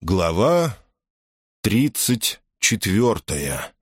Глава 34.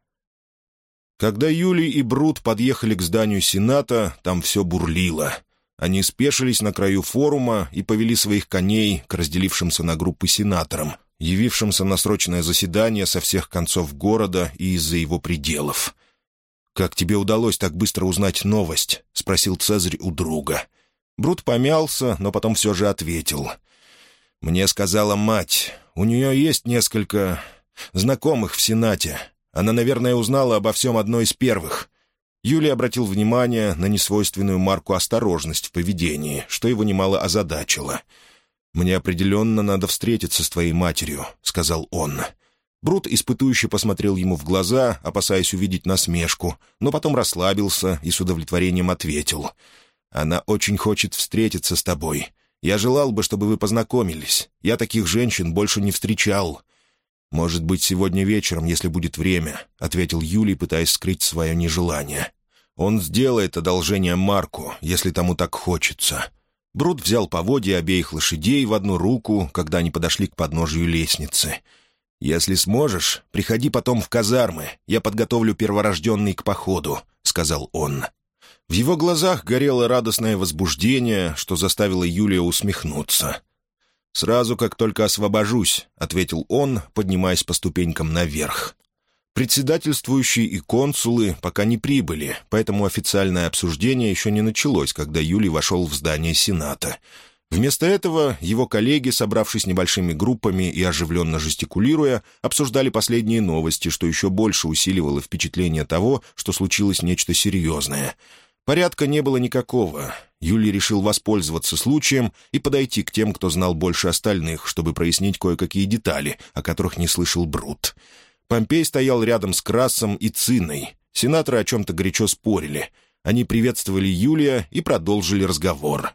Когда Юлий и Брут подъехали к зданию Сената, там все бурлило. Они спешились на краю форума и повели своих коней к разделившимся на группы сенаторам, явившимся на срочное заседание со всех концов города и из-за его пределов. «Как тебе удалось так быстро узнать новость?» — спросил Цезарь у друга. Брут помялся, но потом все же ответил. «Мне сказала мать. У нее есть несколько знакомых в Сенате. Она, наверное, узнала обо всем одной из первых». Юлий обратил внимание на несвойственную Марку осторожность в поведении, что его немало озадачило. «Мне определенно надо встретиться с твоей матерью», — сказал он. Брут испытующе посмотрел ему в глаза, опасаясь увидеть насмешку, но потом расслабился и с удовлетворением ответил. «Она очень хочет встретиться с тобой. Я желал бы, чтобы вы познакомились. Я таких женщин больше не встречал». «Может быть, сегодня вечером, если будет время», — ответил Юлий, пытаясь скрыть свое нежелание. «Он сделает одолжение Марку, если тому так хочется». Брут взял поводья обеих лошадей в одну руку, когда они подошли к подножию лестницы. «Если сможешь, приходи потом в казармы. Я подготовлю перворожденный к походу», — сказал он. В его глазах горело радостное возбуждение, что заставило Юлия усмехнуться. «Сразу, как только освобожусь», — ответил он, поднимаясь по ступенькам наверх. Председательствующие и консулы пока не прибыли, поэтому официальное обсуждение еще не началось, когда Юлий вошел в здание Сената. Вместо этого его коллеги, собравшись небольшими группами и оживленно жестикулируя, обсуждали последние новости, что еще больше усиливало впечатление того, что случилось нечто серьезное. Порядка не было никакого. Юлий решил воспользоваться случаем и подойти к тем, кто знал больше остальных, чтобы прояснить кое-какие детали, о которых не слышал Брут. Помпей стоял рядом с Крассом и Цинной. Сенаторы о чем-то горячо спорили. Они приветствовали Юлия и продолжили разговор.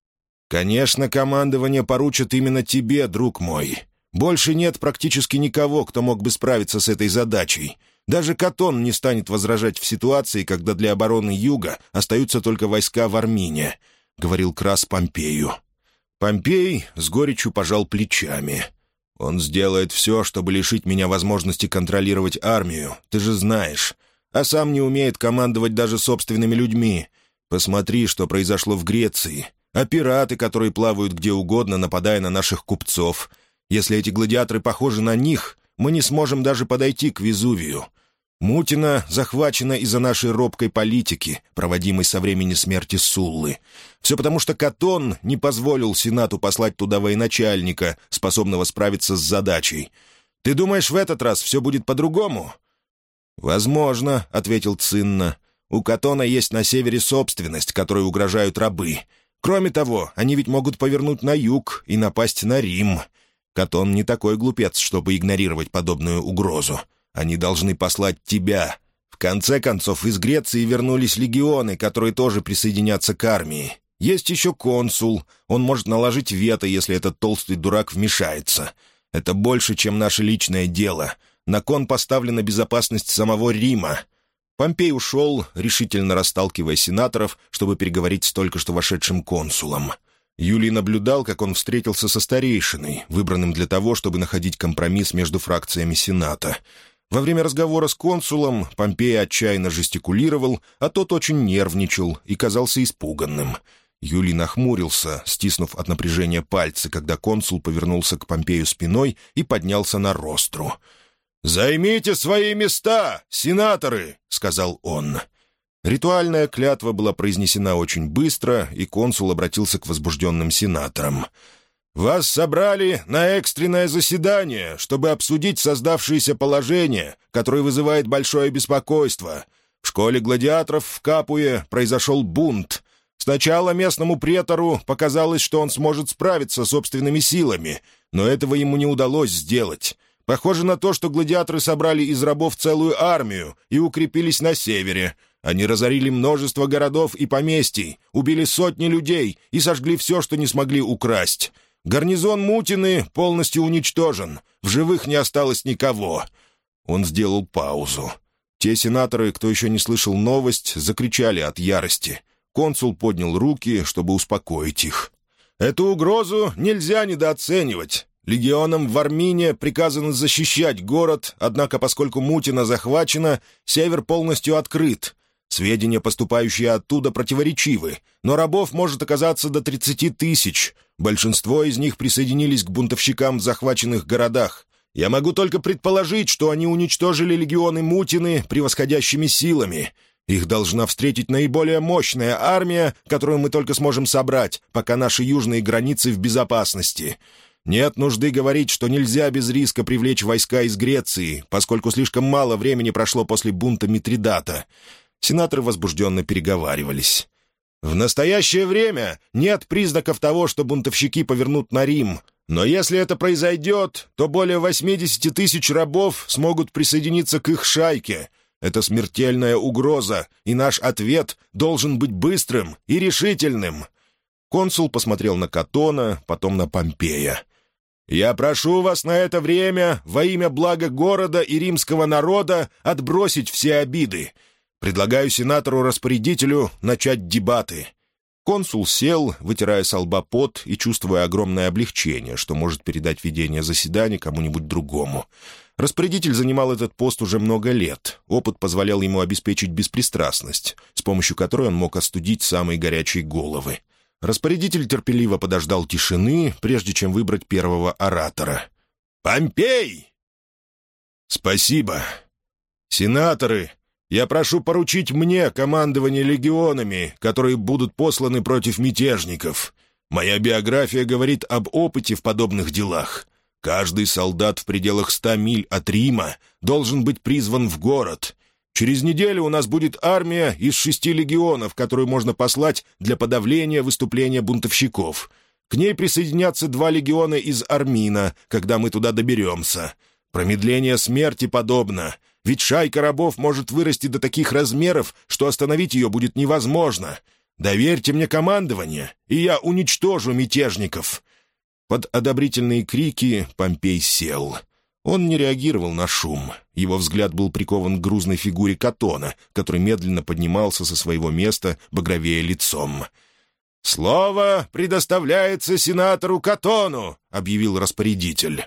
«Конечно, командование поручат именно тебе, друг мой. Больше нет практически никого, кто мог бы справиться с этой задачей. Даже Катон не станет возражать в ситуации, когда для обороны Юга остаются только войска в Армине», — говорил Красс Помпею. Помпей с горечью пожал плечами. «Он сделает все, чтобы лишить меня возможности контролировать армию, ты же знаешь. А сам не умеет командовать даже собственными людьми. Посмотри, что произошло в Греции. А пираты, которые плавают где угодно, нападая на наших купцов. Если эти гладиаторы похожи на них, мы не сможем даже подойти к Везувию. Мутина захвачена из-за нашей робкой политики, проводимой со времени смерти Суллы. Все потому, что Катон не позволил Сенату послать туда военачальника, способного справиться с задачей. Ты думаешь, в этот раз все будет по-другому?» «Возможно», — ответил Цинна. «У Катона есть на севере собственность, которой угрожают рабы. Кроме того, они ведь могут повернуть на юг и напасть на Рим. Катон не такой глупец, чтобы игнорировать подобную угрозу. Они должны послать тебя. В конце концов, из Греции вернулись легионы, которые тоже присоединятся к армии. Есть еще консул. Он может наложить вето, если этот толстый дурак вмешается. Это больше, чем наше личное дело. На кон поставлена безопасность самого Рима». Помпей ушел, решительно расталкивая сенаторов, чтобы переговорить с только что вошедшим консулом. Юлий наблюдал, как он встретился со старейшиной, выбранным для того, чтобы находить компромисс между фракциями Сената. Во время разговора с консулом Помпей отчаянно жестикулировал, а тот очень нервничал и казался испуганным. Юлий нахмурился, стиснув от напряжения пальцы, когда консул повернулся к Помпею спиной и поднялся на ростру. «Займите свои места, сенаторы!» — сказал он. Ритуальная клятва была произнесена очень быстро, и консул обратился к возбужденным сенаторам. «Вас собрали на экстренное заседание, чтобы обсудить создавшееся положение, которое вызывает большое беспокойство. В школе гладиаторов в Капуе произошел бунт. Сначала местному претору показалось, что он сможет справиться собственными силами, но этого ему не удалось сделать. Похоже на то, что гладиаторы собрали из рабов целую армию и укрепились на севере. Они разорили множество городов и поместий, убили сотни людей и сожгли все, что не смогли украсть. Гарнизон Мутины полностью уничтожен. В живых не осталось никого». Он сделал паузу. Те сенаторы, кто еще не слышал новость, закричали от ярости. Консул поднял руки, чтобы успокоить их. «Эту угрозу нельзя недооценивать. Легионам в Армине приказано защищать город, однако, поскольку Мутина захвачена, север полностью открыт. Сведения, поступающие оттуда, противоречивы, но рабов может оказаться до 30 тысяч. Большинство из них присоединились к бунтовщикам в захваченных городах. Я могу только предположить, что они уничтожили легионы Мутины превосходящими силами. Их должна встретить наиболее мощная армия, которую мы только сможем собрать, пока наши южные границы в безопасности. Нет нужды говорить, что нельзя без риска привлечь войска из Греции, поскольку слишком мало времени прошло после бунта Митридата. Сенаторы возбужденно переговаривались. «В настоящее время нет признаков того, что бунтовщики повернут на Рим. Но если это произойдет, то более 80 тысяч рабов смогут присоединиться к их шайке. Это смертельная угроза, и наш ответ должен быть быстрым и решительным». Консул посмотрел на Катона, потом на Помпея. «Я прошу вас на это время, во имя блага города и римского народа, отбросить все обиды. Предлагаю сенатору-распорядителю начать дебаты». Консул сел, вытирая со лба пот и чувствуя огромное облегчение, что может передать ведение заседания кому-нибудь другому. Распорядитель занимал этот пост уже много лет. Опыт позволял ему обеспечить беспристрастность, с помощью которой он мог остудить самые горячие головы. Распорядитель терпеливо подождал тишины, прежде чем выбрать первого оратора. «Помпей!» «Спасибо. Сенаторы, я прошу поручить мне командование легионами, которые будут посланы против мятежников. Моя биография говорит об опыте в подобных делах. Каждый солдат в пределах 100 миль от Рима должен быть призван в город. Через неделю у нас будет армия из 6 легионов, которую можно послать для подавления выступления бунтовщиков. К ней присоединятся 2 легиона из Армина, когда мы туда доберемся. Промедление смерти подобно, ведь шайка рабов может вырасти до таких размеров, что остановить ее будет невозможно. Доверьте мне командование, и я уничтожу мятежников». Под одобрительные крики Помпей сел. Он не реагировал на шум. Его взгляд был прикован к грузной фигуре Катона, который медленно поднимался со своего места, багровея лицом. «Слово предоставляется сенатору Катону», — объявил распорядитель.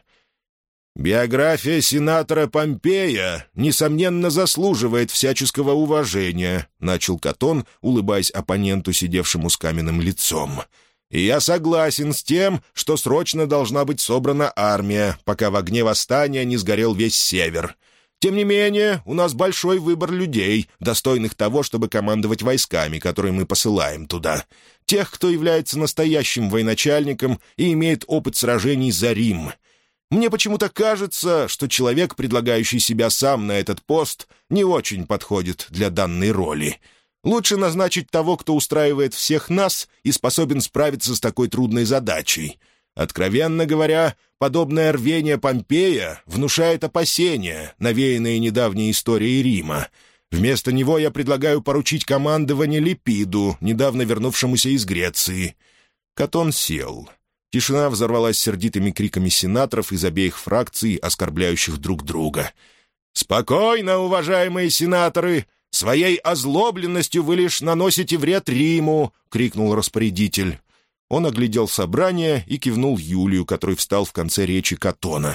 «Биография сенатора Помпея, несомненно, заслуживает всяческого уважения», — начал Катон, улыбаясь оппоненту, сидевшему с каменным лицом. «И я согласен с тем, что срочно должна быть собрана армия, пока в огне восстания не сгорел весь север. Тем не менее, у нас большой выбор людей, достойных того, чтобы командовать войсками, которые мы посылаем туда. Тех, кто является настоящим военачальником и имеет опыт сражений за Рим. Мне почему-то кажется, что человек, предлагающий себя сам на этот пост, не очень подходит для данной роли. Лучше назначить того, кто устраивает всех нас и способен справиться с такой трудной задачей. Откровенно говоря, подобное рвение Помпея внушает опасения, навеянные недавней историей Рима. Вместо него я предлагаю поручить командование Липиду, недавно вернувшемуся из Греции». Катон сел. Тишина взорвалась сердитыми криками сенаторов из обеих фракций, оскорбляющих друг друга. «Спокойно, уважаемые сенаторы! Своей озлобленностью вы лишь наносите вред Риму!» — крикнул распорядитель. Он оглядел собрание и кивнул Юлию, который встал в конце речи Катона.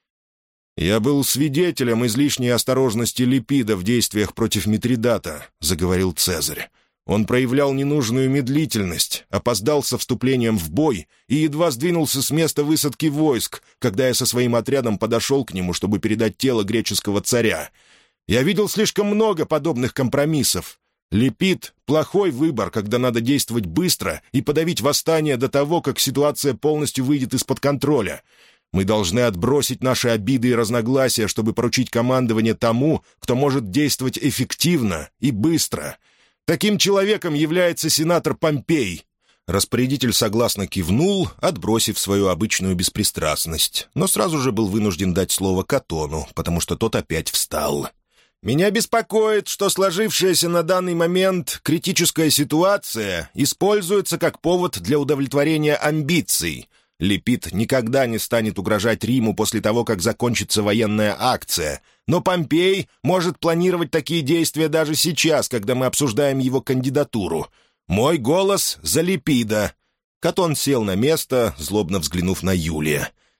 «Я был свидетелем излишней осторожности Липида в действиях против Митридата», — заговорил Цезарь. «Он проявлял ненужную медлительность, опоздал со вступлением в бой и едва сдвинулся с места высадки войск, когда я со своим отрядом подошел к нему, чтобы передать тело греческого царя. Я видел слишком много подобных компромиссов. Липид — плохой выбор, когда надо действовать быстро и подавить восстание до того, как ситуация полностью выйдет из-под контроля. Мы должны отбросить наши обиды и разногласия, чтобы поручить командование тому, кто может действовать эффективно и быстро. Таким человеком является сенатор Помпей». Распорядитель согласно кивнул, отбросив свою обычную беспристрастность, но сразу же был вынужден дать слово Катону, потому что тот опять встал. «Меня беспокоит, что сложившаяся на данный момент критическая ситуация используется как повод для удовлетворения амбиций. Липид никогда не станет угрожать Риму после того, как закончится военная акция, но Помпей может планировать такие действия даже сейчас, когда мы обсуждаем его кандидатуру. Мой голос за Липида». Катон сел на место, злобно взглянув на Юлия.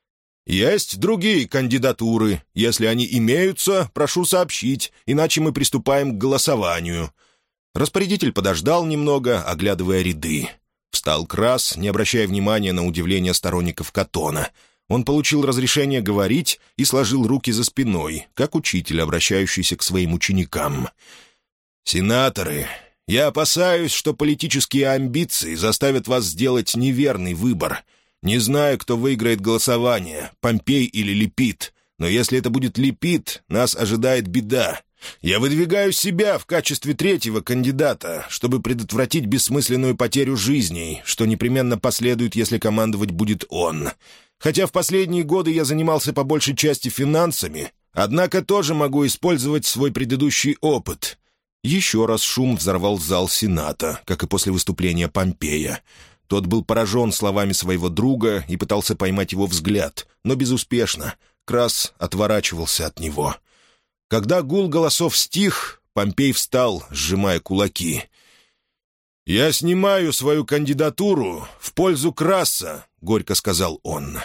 «Есть другие кандидатуры. Если они имеются, прошу сообщить, иначе мы приступаем к голосованию». Распорядитель подождал немного, оглядывая ряды. Встал Крас, не обращая внимания на удивление сторонников Каттона. Он получил разрешение говорить и сложил руки за спиной, как учитель, обращающийся к своим ученикам. «Сенаторы, я опасаюсь, что политические амбиции заставят вас сделать неверный выбор. Не знаю, кто выиграет голосование, Помпей или Лепит, но если это будет Лепит, нас ожидает беда. Я выдвигаю себя в качестве третьего кандидата, чтобы предотвратить бессмысленную потерю жизней, что непременно последует, если командовать будет он. Хотя в последние годы я занимался по большей части финансами, однако тоже могу использовать свой предыдущий опыт». Еще раз шум взорвал зал Сената, как и после выступления Помпея. Тот был поражен словами своего друга и пытался поймать его взгляд, но безуспешно. Крас отворачивался от него. Когда гул голосов стих, Помпей встал, сжимая кулаки. «Я снимаю свою кандидатуру в пользу Краса», — горько сказал он.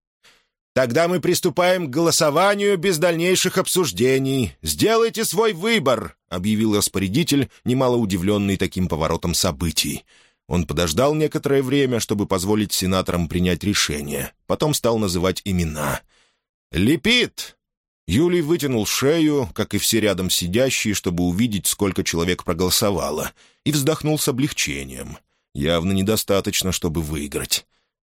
«Тогда мы приступаем к голосованию без дальнейших обсуждений. Сделайте свой выбор», — объявил распорядитель, немало удивленный таким поворотом событий. Он подождал некоторое время, чтобы позволить сенаторам принять решение. Потом стал называть имена. «Лепит!» Юлий вытянул шею, как и все рядом сидящие, чтобы увидеть, сколько человек проголосовало, и вздохнул с облегчением. Явно недостаточно, чтобы выиграть.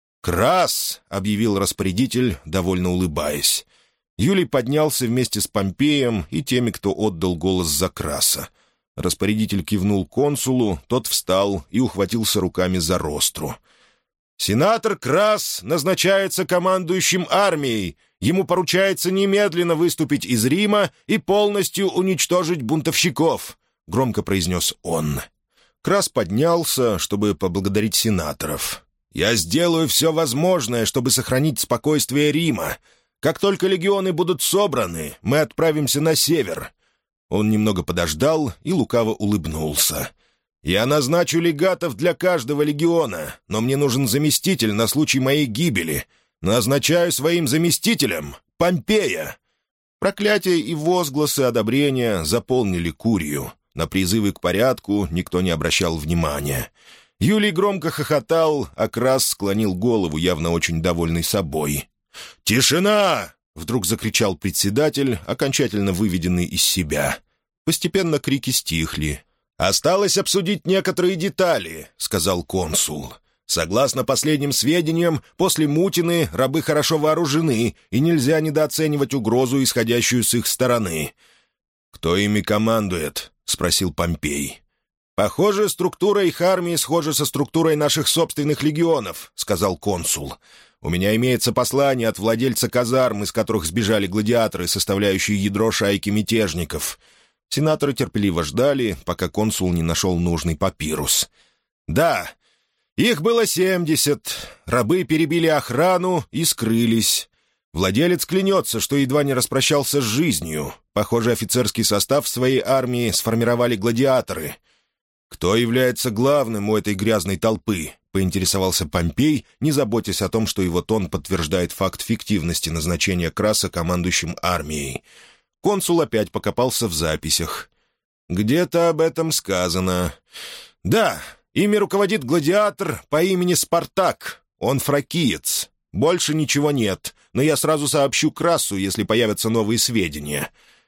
«Крас!» — объявил распорядитель, довольно улыбаясь. Юлий поднялся вместе с Помпеем и теми, кто отдал голос за Краса. Распорядитель кивнул консулу, тот встал и ухватился руками за ростру. «Сенатор Крас назначается командующим армией. Ему поручается немедленно выступить из Рима и полностью уничтожить бунтовщиков», — громко произнес он. Крас поднялся, чтобы поблагодарить сенаторов. «Я сделаю все возможное, чтобы сохранить спокойствие Рима. Как только легионы будут собраны, мы отправимся на север». Он немного подождал и лукаво улыбнулся. «Я назначу легатов для каждого легиона, но мне нужен заместитель на случай моей гибели. Назначаю своим заместителем Помпея». Проклятия и возгласы одобрения заполнили Курию. На призывы к порядку никто не обращал внимания. Юлий громко хохотал, а Крас склонил голову, явно очень довольный собой. «Тишина!» — вдруг закричал председатель, окончательно выведенный из себя. Постепенно крики стихли. «Осталось обсудить некоторые детали», — сказал консул. «Согласно последним сведениям, после Мутины рабы хорошо вооружены, и нельзя недооценивать угрозу, исходящую с их стороны». «Кто ими командует?» — спросил Помпей. «Похоже, структура их армии схожа со структурой наших собственных легионов», — сказал консул. «У меня имеется послание от владельца казарм, из которых сбежали гладиаторы, составляющие ядро шайки мятежников». Сенаторы терпеливо ждали, пока консул не нашел нужный папирус. «Да, их было 70. Рабы перебили охрану и скрылись. Владелец клянется, что едва не распрощался с жизнью. Похоже, офицерский состав своей армии сформировали гладиаторы». «Кто является главным у этой грязной толпы?» — поинтересовался Помпей, не заботясь о том, что его тон подтверждает факт фиктивности назначения Краса командующим армией. Консул опять покопался в записях. «Где-то об этом сказано. Да, ими руководит гладиатор по имени Спартак. Он фракиец. Больше ничего нет, но я сразу сообщу Красу, если появятся новые сведения».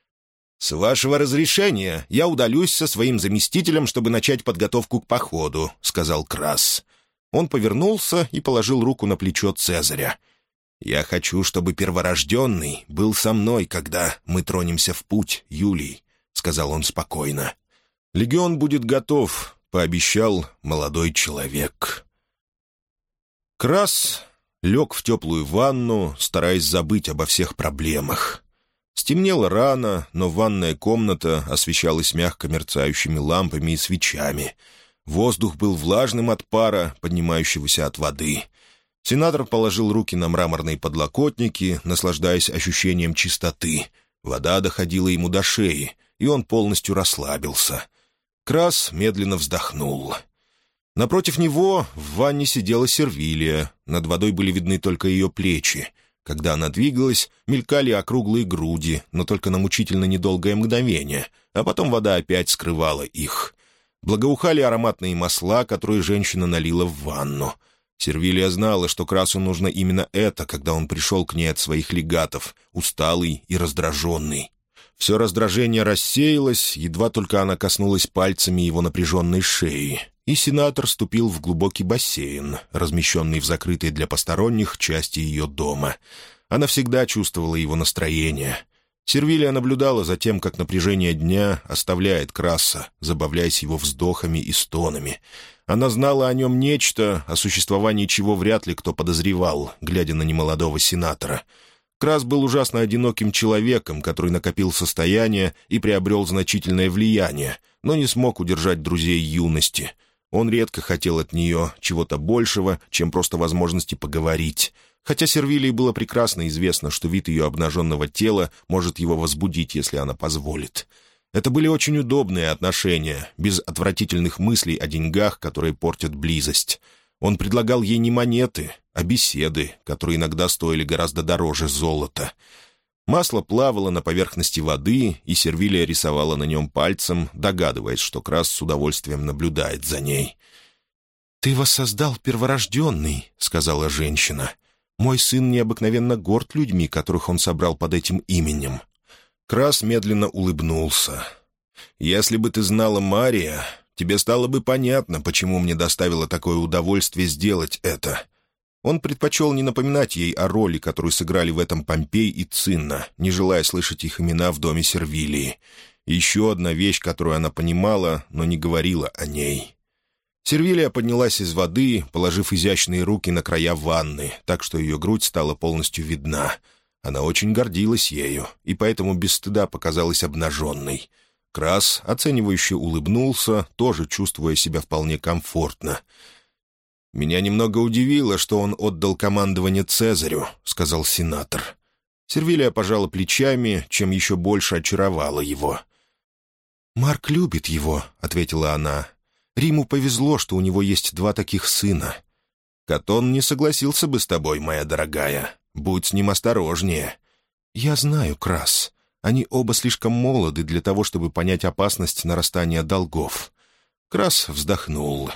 «С вашего разрешения я удалюсь со своим заместителем, чтобы начать подготовку к походу», — сказал Крас. Он повернулся и положил руку на плечо Цезаря. «Я хочу, чтобы перворожденный был со мной, когда мы тронемся в путь, Юлий», — сказал он спокойно. «Легион будет готов», — пообещал молодой человек. Крас лег в теплую ванну, стараясь забыть обо всех проблемах. Стемнело рано, но ванная комната освещалась мягко мерцающими лампами и свечами. Воздух был влажным от пара, поднимающегося от воды. Сенатор положил руки на мраморные подлокотники, наслаждаясь ощущением чистоты. Вода доходила ему до шеи, и он полностью расслабился. Крас медленно вздохнул. Напротив него в ванне сидела Сервилия. Над водой были видны только ее плечи. Когда она двигалась, мелькали округлые груди, но только на мучительно недолгое мгновение, а потом вода опять скрывала их. Благоухали ароматные масла, которые женщина налила в ванну. Сервилия знала, что Красу нужно именно это, когда он пришел к ней от своих легатов, усталый и раздраженный. Все раздражение рассеялось, едва только она коснулась пальцами его напряженной шеи, и сенатор ступил в глубокий бассейн, размещенный в закрытой для посторонних части ее дома. Она всегда чувствовала его настроение. Сервилия наблюдала за тем, как напряжение дня оставляет Краса, забавляясь его вздохами и стонами. Она знала о нем нечто, о существовании чего вряд ли кто подозревал, глядя на немолодого сенатора. Крас был ужасно одиноким человеком, который накопил состояние и приобрел значительное влияние, но не смог удержать друзей юности. Он редко хотел от нее чего-то большего, чем просто возможности поговорить. Хотя Сервилии было прекрасно известно, что вид ее обнаженного тела может его возбудить, если она позволит. Это были очень удобные отношения, без отвратительных мыслей о деньгах, которые портят близость. Он предлагал ей не монеты, а беседы, которые иногда стоили гораздо дороже золота. Масло плавало на поверхности воды, и Сервилия рисовала на нем пальцем, догадываясь, что Крас с удовольствием наблюдает за ней. «Ты воссоздал перворожденный», — сказала женщина. «Мой сын необыкновенно горд людьми, которых он собрал под этим именем». Крас медленно улыбнулся. «Если бы ты знала Мария, тебе стало бы понятно, почему мне доставило такое удовольствие сделать это». Он предпочел не напоминать ей о роли, которую сыграли в этом Помпей и Цинна, не желая слышать их имена в доме Сервилии. Еще одна вещь, которую она понимала, но не говорила о ней. Сервилия поднялась из воды, положив изящные руки на края ванны, так что ее грудь стала полностью видна. Она очень гордилась ею, и поэтому без стыда показалась обнаженной. Крас, оценивающе улыбнулся, тоже чувствуя себя вполне комфортно. «Меня немного удивило, что он отдал командование Цезарю», — сказал сенатор. Сервилия пожала плечами, чем еще больше очаровала его. «Марк любит его», — ответила она. «Риму повезло, что у него есть два таких сына». «Катон не согласился бы с тобой, моя дорогая. Будь с ним осторожнее». «Я знаю, Крас. Они оба слишком молоды для того, чтобы понять опасность нарастания долгов». Крас вздохнул.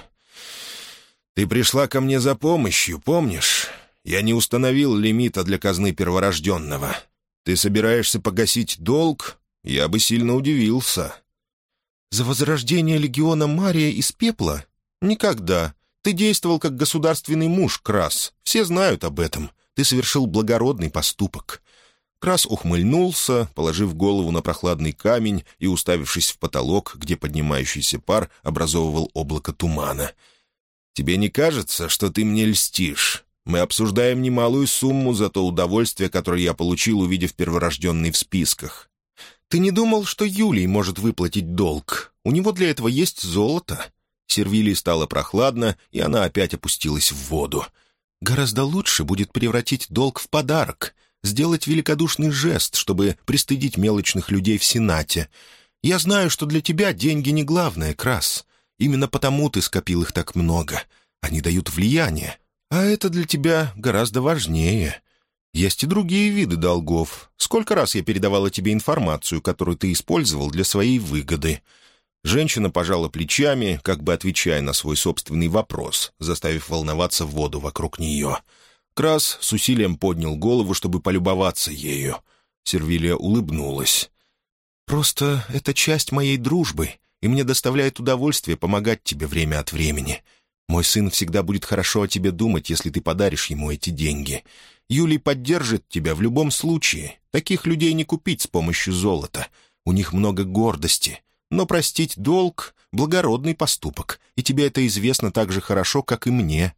«Ты пришла ко мне за помощью, помнишь? Я не установил лимита для казны перворожденного. Ты собираешься погасить долг? Я бы сильно удивился». «За возрождение легиона Мария из пепла? Никогда. Ты действовал как государственный муж, Крас. Все знают об этом. Ты совершил благородный поступок». Крас ухмыльнулся, положив голову на прохладный камень и уставившись в потолок, где поднимающийся пар образовывал облако тумана. «Тебе не кажется, что ты мне льстишь? Мы обсуждаем немалую сумму за то удовольствие, которое я получил, увидев перворожденный в списках. Ты не думал, что Юлий может выплатить долг? У него для этого есть золото». Сервилии стало прохладно, и она опять опустилась в воду. «Гораздо лучше будет превратить долг в подарок, сделать великодушный жест, чтобы пристыдить мелочных людей в Сенате. Я знаю, что для тебя деньги не главное, Крас. Именно потому ты скопил их так много. Они дают влияние, а это для тебя гораздо важнее. Есть и другие виды долгов. Сколько раз я передавала тебе информацию, которую ты использовал для своей выгоды?» Женщина пожала плечами, как бы отвечая на свой собственный вопрос, заставив волноваться воду вокруг нее. Крас с усилием поднял голову, чтобы полюбоваться ею. Сервилия улыбнулась. «Просто это часть моей дружбы, и мне доставляет удовольствие помогать тебе время от времени. Мой сын всегда будет хорошо о тебе думать, если ты подаришь ему эти деньги. Юлий поддержит тебя в любом случае. Таких людей не купить с помощью золота. У них много гордости. Но простить долг — благородный поступок, и тебе это известно так же хорошо, как и мне».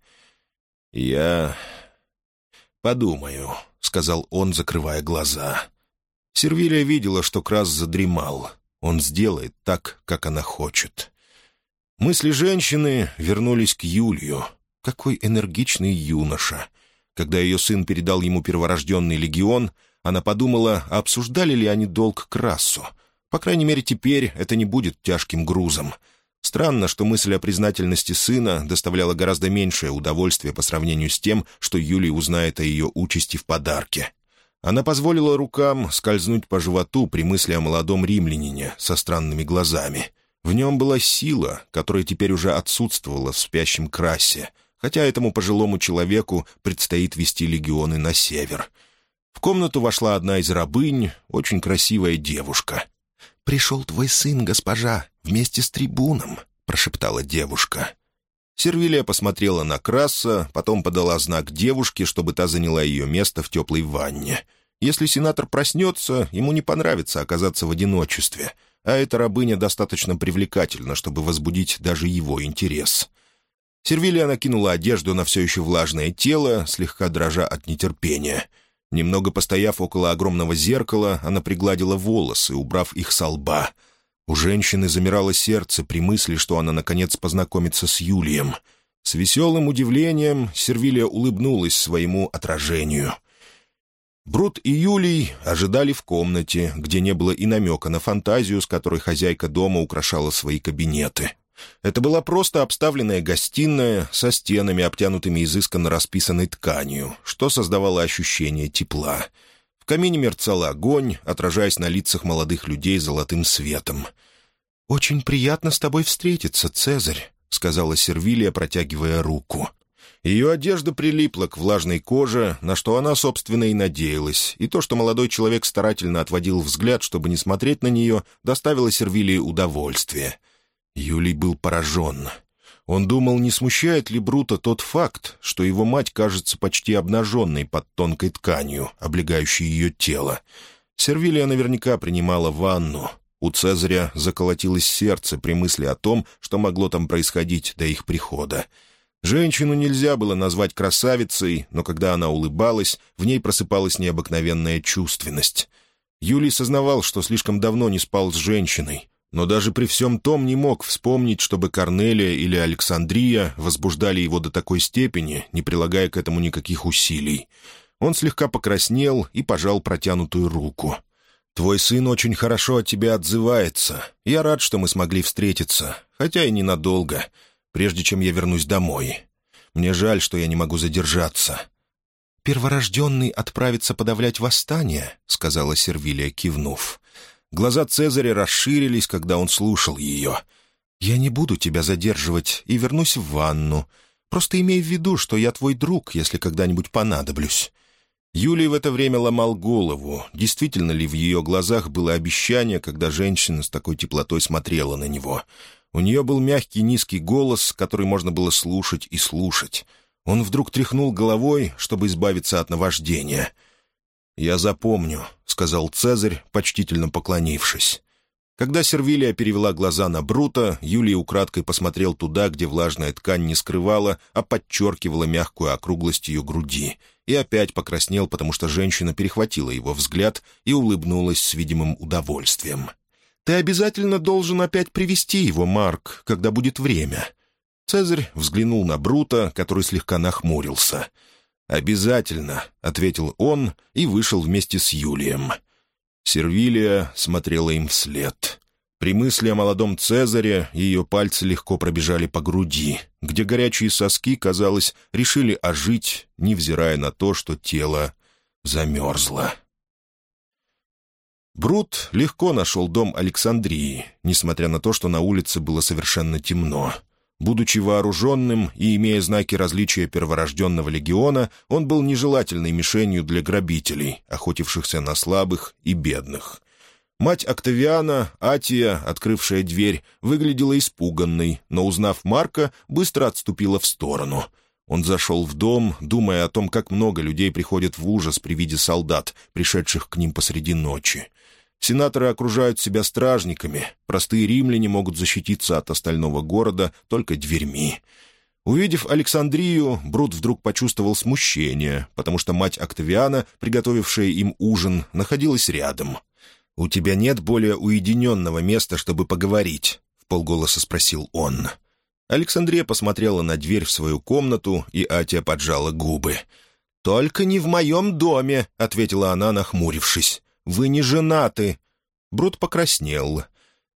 «Я подумаю», — сказал он, закрывая глаза. Сервилия видела, что Крас задремал. Он сделает так, как она хочет. Мысли женщины вернулись к Юлию. Какой энергичный юноша. Когда ее сын передал ему перворожденный легион, она подумала, а обсуждали ли они долг Красу. По крайней мере, теперь это не будет тяжким грузом. С Странно, что мысль о признательности сына доставляла гораздо меньшее удовольствие по сравнению с тем, что Юлий узнает о ее участи в подарке. Она позволила рукам скользнуть по животу при мысли о молодом римлянине со странными глазами. В нем была сила, которая теперь уже отсутствовала в спящем Красе, хотя этому пожилому человеку предстоит вести легионы на север. В комнату вошла одна из рабынь, очень красивая девушка. «Пришел твой сын, госпожа, вместе с трибуном», — прошептала девушка. Сервилия посмотрела на Краса, потом подала знак девушке, чтобы та заняла ее место в теплой ванне. Если сенатор проснется, ему не понравится оказаться в одиночестве, а эта рабыня достаточно привлекательна, чтобы возбудить даже его интерес. Сервилия накинула одежду на все еще влажное тело, слегка дрожа от нетерпения. Немного постояв около огромного зеркала, она пригладила волосы, убрав их со лба. У женщины замирало сердце при мысли, что она, наконец, познакомится с Юлием. С веселым удивлением Сервилия улыбнулась своему отражению. Брут и Юлий ожидали в комнате, где не было и намека на фантазию, с которой хозяйка дома украшала свои кабинеты. Это была просто обставленная гостиная со стенами, обтянутыми изысканно расписанной тканью, что создавало ощущение тепла. В камине мерцал огонь, отражаясь на лицах молодых людей золотым светом. «Очень приятно с тобой встретиться, Цезарь», — сказала Сервилия, протягивая руку. Ее одежда прилипла к влажной коже, на что она, собственно, и надеялась, и то, что молодой человек старательно отводил взгляд, чтобы не смотреть на нее, доставило Сервилии удовольствие. Юлий был поражен. Он думал, не смущает ли Брута тот факт, что его мать кажется почти обнаженной под тонкой тканью, облегающей ее тело. Сервилия наверняка принимала ванну. У Цезаря заколотилось сердце при мысли о том, что могло там происходить до их прихода. Женщину нельзя было назвать красавицей, но когда она улыбалась, в ней просыпалась необыкновенная чувственность. Юлий сознавал, что слишком давно не спал с женщиной, но даже при всем том не мог вспомнить, чтобы Корнелия или Александрия возбуждали его до такой степени, не прилагая к этому никаких усилий. Он слегка покраснел и пожал протянутую руку. «Твой сын очень хорошо о тебе отзывается. Я рад, что мы смогли встретиться, хотя и ненадолго, прежде чем я вернусь домой. Мне жаль, что я не могу задержаться». «Перворожденный отправится подавлять восстание», — сказала Сервилия, кивнув. Глаза Цезаря расширились, когда он слушал ее. «Я не буду тебя задерживать и вернусь в ванну. Просто имей в виду, что я твой друг, если когда-нибудь понадоблюсь». Юлий в это время ломал голову, действительно ли в ее глазах было обещание, когда женщина с такой теплотой смотрела на него. У нее был мягкий низкий голос, который можно было слушать и слушать. Он вдруг тряхнул головой, чтобы избавиться от наваждения. «Я запомню», — сказал Цезарь, почтительно поклонившись. Когда Сервилия перевела глаза на Брута, Юлий украдкой посмотрел туда, где влажная ткань не скрывала, а подчеркивала мягкую округлость ее груди, и опять покраснел, потому что женщина перехватила его взгляд и улыбнулась с видимым удовольствием. «Ты обязательно должен опять привести его, Марк, когда будет время». Цезарь взглянул на Брута, который слегка нахмурился. «Обязательно», — ответил он и вышел вместе с Юлием. Сервилия смотрела им вслед. При мысли о молодом Цезаре ее пальцы легко пробежали по груди, где горячие соски, казалось, решили ожить, невзирая на то, что тело замерзло. Брут легко нашел дом Александрии, несмотря на то, что на улице было совершенно темно. Будучи вооруженным и имея знаки различия перворожденного легиона, он был нежелательной мишенью для грабителей, охотившихся на слабых и бедных. Мать Октавиана, Атия, открывшая дверь, выглядела испуганной, но, узнав Марка, быстро отступила в сторону. Он зашел в дом, думая о том, как много людей приходят в ужас при виде солдат, пришедших к ним посреди ночи. Сенаторы окружают себя стражниками, простые римляне могут защититься от остального города только дверьми. Увидев Александрию, Брут вдруг почувствовал смущение, потому что мать Октавиана, приготовившая им ужин, находилась рядом. «У тебя нет более уединенного места, чтобы поговорить?» — вполголоса спросил он. Александрия посмотрела на дверь в свою комнату, и Атия поджала губы. «Только не в моем доме», — ответила она, нахмурившись. «Вы не женаты». Брут покраснел.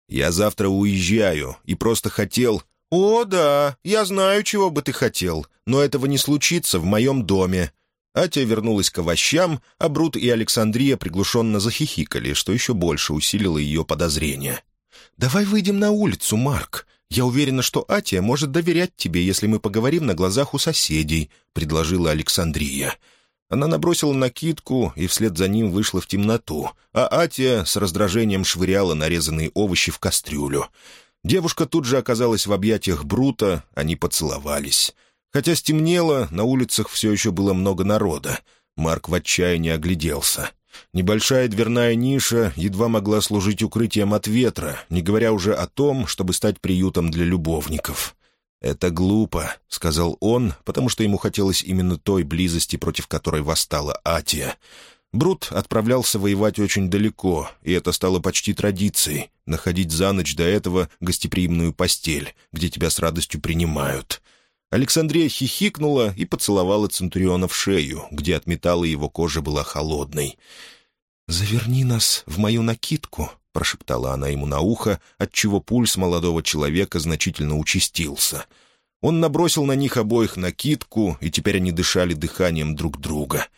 «Я завтра уезжаю и просто хотел...» «О, да, я знаю, чего бы ты хотел, но этого не случится в моем доме». Атия вернулась к овощам, а Брут и Александрия приглушенно захихикали, что еще больше усилило ее подозрения. «Давай выйдем на улицу, Марк. Я уверена, что Атия может доверять тебе, если мы поговорим на глазах у соседей», — предложила Александрия. Она набросила накидку и вслед за ним вышла в темноту, а Атия с раздражением швыряла нарезанные овощи в кастрюлю. Девушка тут же оказалась в объятиях Брута, они поцеловались. Хотя стемнело, на улицах все еще было много народа. Марк в отчаянии огляделся. Небольшая дверная ниша едва могла служить укрытием от ветра, не говоря уже о том, чтобы стать приютом для любовников. «Это глупо», — сказал он, потому что ему хотелось именно той близости, против которой восстала Атия. Брут отправлялся воевать очень далеко, и это стало почти традицией — находить за ночь до этого гостеприимную постель, где тебя с радостью принимают. Александрия хихикнула и поцеловала Центуриона в шею, где от металла его кожа была холодной. «Заверни нас в мою накидку», — прошептала она ему на ухо, отчего пульс молодого человека значительно участился. Он набросил на них обоих накидку, и теперь они дышали дыханием друг друга.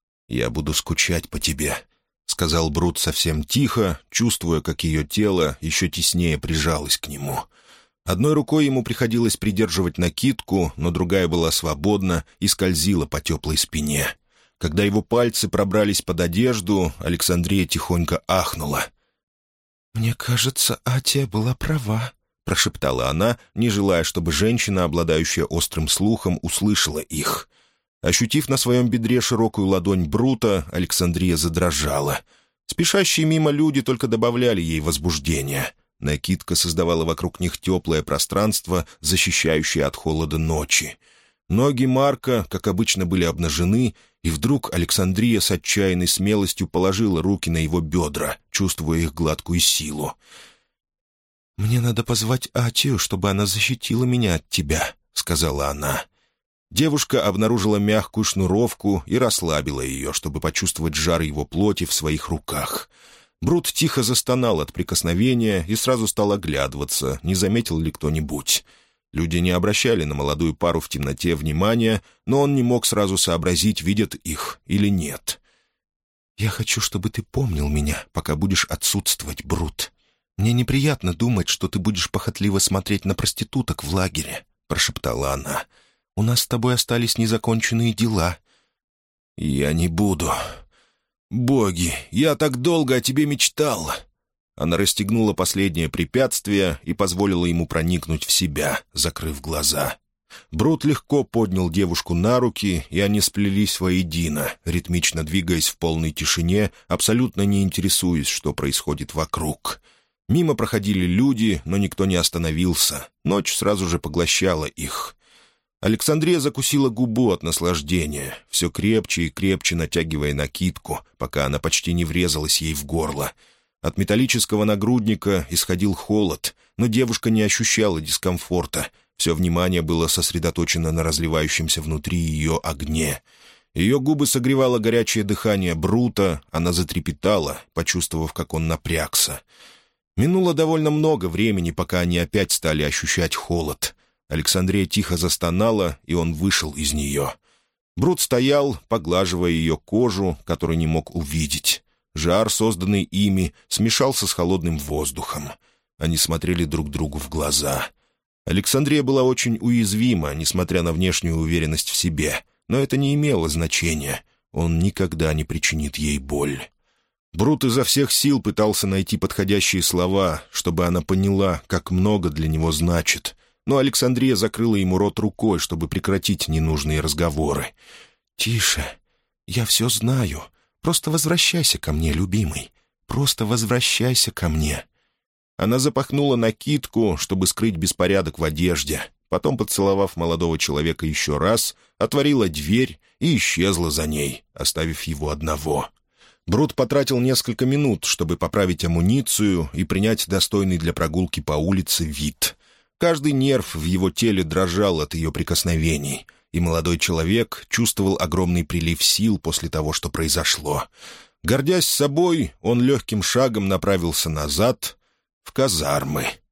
«Я буду скучать по тебе», — сказал Брут совсем тихо, чувствуя, как ее тело еще теснее прижалось к нему. Одной рукой ему приходилось придерживать накидку, но другая была свободна и скользила по теплой спине. Когда его пальцы пробрались под одежду, Александрия тихонько ахнула. «Мне кажется, Атия была права», — прошептала она, не желая, чтобы женщина, обладающая острым слухом, услышала их. Ощутив на своем бедре широкую ладонь Брута, Александрия задрожала. Спешащие мимо люди только добавляли ей возбуждения. Накидка создавала вокруг них теплое пространство, защищающее от холода ночи. Ноги Марка, как обычно, были обнажены, и вдруг Александрия с отчаянной смелостью положила руки на его бедра, чувствуя их гладкую силу. «Мне надо позвать Атию, чтобы она защитила меня от тебя», — сказала она. Девушка обнаружила мягкую шнуровку и расслабила ее, чтобы почувствовать жар его плоти в своих руках. Брут тихо застонал от прикосновения и сразу стал оглядываться, не заметил ли кто-нибудь. Люди не обращали на молодую пару в темноте внимания, но он не мог сразу сообразить, видят их или нет. «Я хочу, чтобы ты помнил меня, пока будешь отсутствовать, Брут. Мне неприятно думать, что ты будешь похотливо смотреть на проституток в лагере», — прошептала она. «У нас с тобой остались незаконченные дела». «Я не буду. Боги, я так долго о тебе мечтал». Она расстегнула последнее препятствие и позволила ему проникнуть в себя, закрыв глаза. Брут легко поднял девушку на руки, и они сплелись воедино, ритмично двигаясь в полной тишине, абсолютно не интересуясь, что происходит вокруг. Мимо проходили люди, но никто не остановился. Ночь сразу же поглощала их. Александрия закусила губу от наслаждения, все крепче и крепче натягивая накидку, пока она почти не врезалась ей в горло. От металлического нагрудника исходил холод, но девушка не ощущала дискомфорта. Все внимание было сосредоточено на разливающемся внутри ее огне. Ее губы согревало горячее дыхание Брута, она затрепетала, почувствовав, как он напрягся. Минуло довольно много времени, пока они опять стали ощущать холод. Александрия тихо застонала, и он вышел из нее. Брут стоял, поглаживая ее кожу, которую не мог увидеть. Жар, созданный ими, смешался с холодным воздухом. Они смотрели друг другу в глаза. Александрия была очень уязвима, несмотря на внешнюю уверенность в себе, но это не имело значения. Он никогда не причинит ей боль. Брут изо всех сил пытался найти подходящие слова, чтобы она поняла, как много для него значит, но Александрия закрыла ему рот рукой, чтобы прекратить ненужные разговоры. «Тише, я все знаю. Просто возвращайся ко мне, любимый. Просто возвращайся ко мне». Она запахнула накидку, чтобы скрыть беспорядок в одежде. Потом, поцеловав молодого человека еще раз, отворила дверь и исчезла за ней, оставив его одного. Брут потратил несколько минут, чтобы поправить амуницию и принять достойный для прогулки по улице вид. Каждый нерв в его теле дрожал от ее прикосновений, и молодой человек чувствовал огромный прилив сил после того, что произошло. Гордясь собой, он легким шагом направился назад, в казармы.